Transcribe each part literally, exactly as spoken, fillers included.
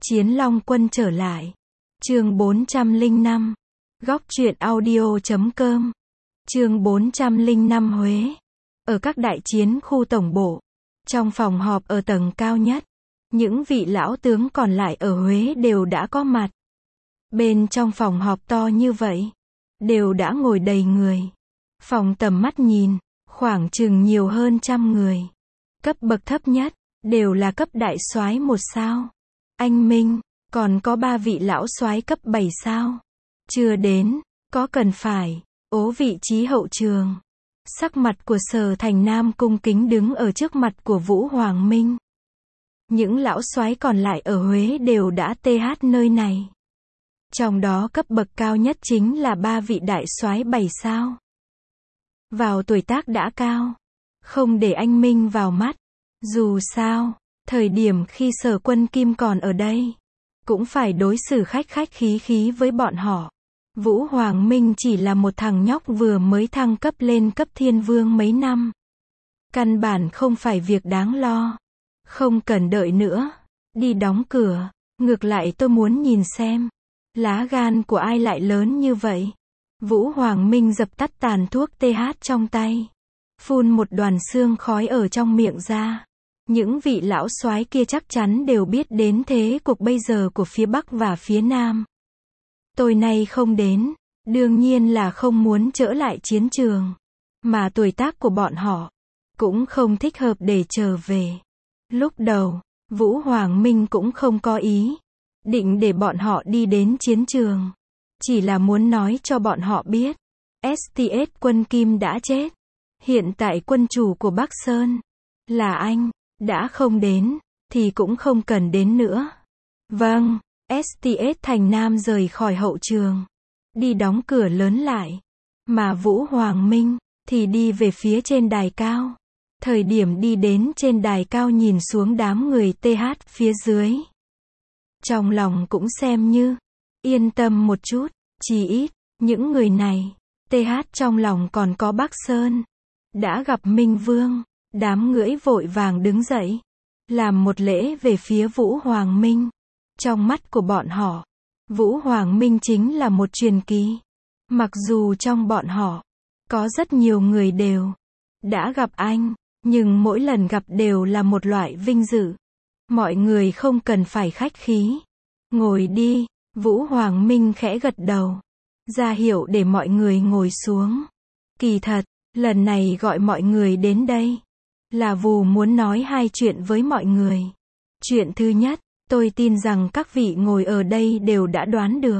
Chiến Long quân trở lại. Chương bốn trăm lẻ năm. Góc truyện audio chấm com. Chương bốn trăm lẻ năm Huế. Ở các đại chiến khu tổng bộ, trong phòng họp ở tầng cao nhất, những vị lão tướng còn lại ở Huế đều đã có mặt. Bên trong phòng họp to như vậy, đều đã ngồi đầy người. Phòng tầm mắt nhìn, khoảng chừng nhiều hơn trăm người. Cấp bậc thấp nhất, đều là cấp đại soái một sao. Anh Minh, còn có ba vị lão soái cấp bảy sao. Chưa đến, có cần phải, ố vị trí hậu trường. Sắc mặt của Sở Thành Nam cung kính đứng ở trước mặt của Vũ Hoàng Minh. Những lão soái còn lại ở Huế đều đã tê hát nơi này. Trong đó cấp bậc cao nhất chính là ba vị đại soái bảy sao. Vào tuổi tác đã cao, không để anh Minh vào mắt. Dù sao, thời điểm khi Sở Quân Kim còn ở đây, cũng phải đối xử khách khách khí khí với bọn họ. Vũ Hoàng Minh chỉ là một thằng nhóc vừa mới thăng cấp lên cấp thiên vương mấy năm. Căn bản không phải việc đáng lo. Không cần đợi nữa. Đi đóng cửa. Ngược lại tôi muốn nhìn xem, lá gan của ai lại lớn như vậy. Vũ Hoàng Minh dập tắt tàn thuốc tê hát trong tay. Phun một đoàn sương khói ở trong miệng ra. Những vị lão soái kia chắc chắn đều biết đến thế cục bây giờ của phía Bắc và phía Nam. Tôi nay không đến, đương nhiên là không muốn trở lại chiến trường. Mà tuổi tác của bọn họ, cũng không thích hợp để trở về. Lúc đầu, Vũ Hoàng Minh cũng không có ý định để bọn họ đi đến chiến trường. Chỉ là muốn nói cho bọn họ biết, ét tê ét Quân Kim đã chết. Hiện tại quân chủ của Bắc Sơn là anh, đã không đến, thì cũng không cần đến nữa. Vâng, ét tê ét Thành Nam rời khỏi hậu trường, đi đóng cửa lớn lại. Mà Vũ Hoàng Minh, thì đi về phía trên đài cao. Thời điểm đi đến trên đài cao nhìn xuống đám người tê hát phía dưới. Trong lòng cũng xem như, yên tâm một chút, chỉ ít, những người này, tê hát trong lòng còn có Bắc Sơn. Đã gặp Minh Vương, đám ngưỡi vội vàng đứng dậy, làm một lễ về phía Vũ Hoàng Minh. Trong mắt của bọn họ, Vũ Hoàng Minh chính là một truyền kỳ. Mặc dù trong bọn họ, có rất nhiều người đều đã gặp anh, nhưng mỗi lần gặp đều là một loại vinh dự. Mọi người không cần phải khách khí. Ngồi đi, Vũ Hoàng Minh khẽ gật đầu, ra hiệu để mọi người ngồi xuống. Kỳ thật, lần này gọi mọi người đến đây, là Vù muốn nói hai chuyện với mọi người. Chuyện thứ nhất, tôi tin rằng các vị ngồi ở đây đều đã đoán được.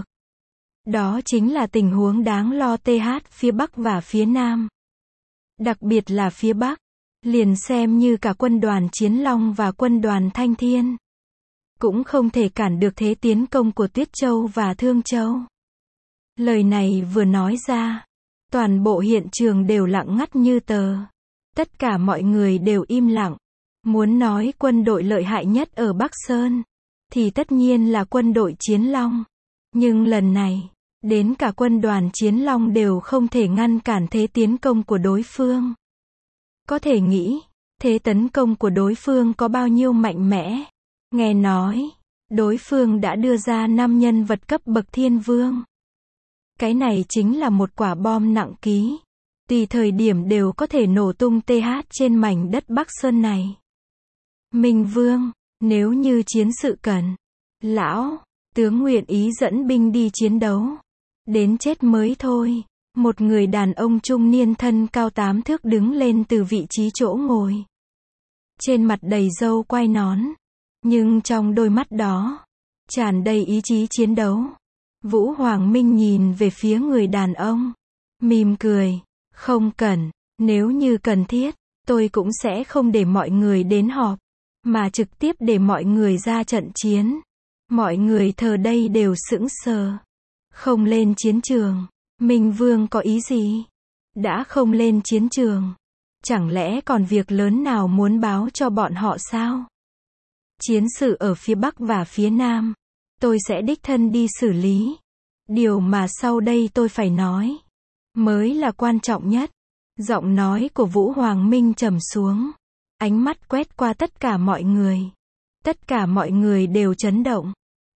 Đó chính là tình huống đáng lo tê hát phía Bắc và phía Nam. Đặc biệt là phía Bắc, liền xem như cả quân đoàn Chiến Long và quân đoàn Thanh Thiên, cũng không thể cản được thế tiến công của Tuyết Châu và Thương Châu. Lời này vừa nói ra, toàn bộ hiện trường đều lặng ngắt như tờ. Tất cả mọi người đều im lặng. Muốn nói quân đội lợi hại nhất ở Bắc Sơn, thì tất nhiên là quân đội Chiến Long. Nhưng lần này, đến cả quân đoàn Chiến Long đều không thể ngăn cản thế tiến công của đối phương. Có thể nghĩ, thế tấn công của đối phương có bao nhiêu mạnh mẽ. Nghe nói, đối phương đã đưa ra năm nhân vật cấp bậc thiên vương. Cái này chính là một quả bom nặng ký. Tùy thời điểm đều có thể nổ tung tê hát trên mảnh đất Bắc Sơn này. Minh Vương, nếu như chiến sự cần, lão tướng nguyện ý dẫn binh đi chiến đấu. Đến chết mới thôi. Một người đàn ông trung niên thân cao tám thước đứng lên từ vị trí chỗ ngồi. Trên mặt đầy râu quai nón. Nhưng trong đôi mắt đó, tràn đầy ý chí chiến đấu. Vũ Hoàng Minh nhìn về phía người đàn ông, mỉm cười. Không cần, nếu như cần thiết, tôi cũng sẽ không để mọi người đến họp, mà trực tiếp để mọi người ra trận chiến. Mọi người thờ đây đều sững sờ. Không lên chiến trường. Minh Vương có ý gì? Đã không lên chiến trường, chẳng lẽ còn việc lớn nào muốn báo cho bọn họ sao? Chiến sự ở phía Bắc và phía Nam, tôi sẽ đích thân đi xử lý. Điều mà sau đây tôi phải nói, mới là quan trọng nhất. Giọng nói của Vũ Hoàng Minh trầm xuống. Ánh mắt quét qua tất cả mọi người. Tất cả mọi người đều chấn động.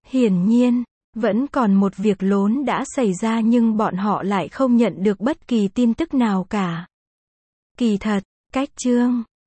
Hiển nhiên, vẫn còn một việc lốn đã xảy ra nhưng bọn họ lại không nhận được bất kỳ tin tức nào cả. Kỳ thật, cách chương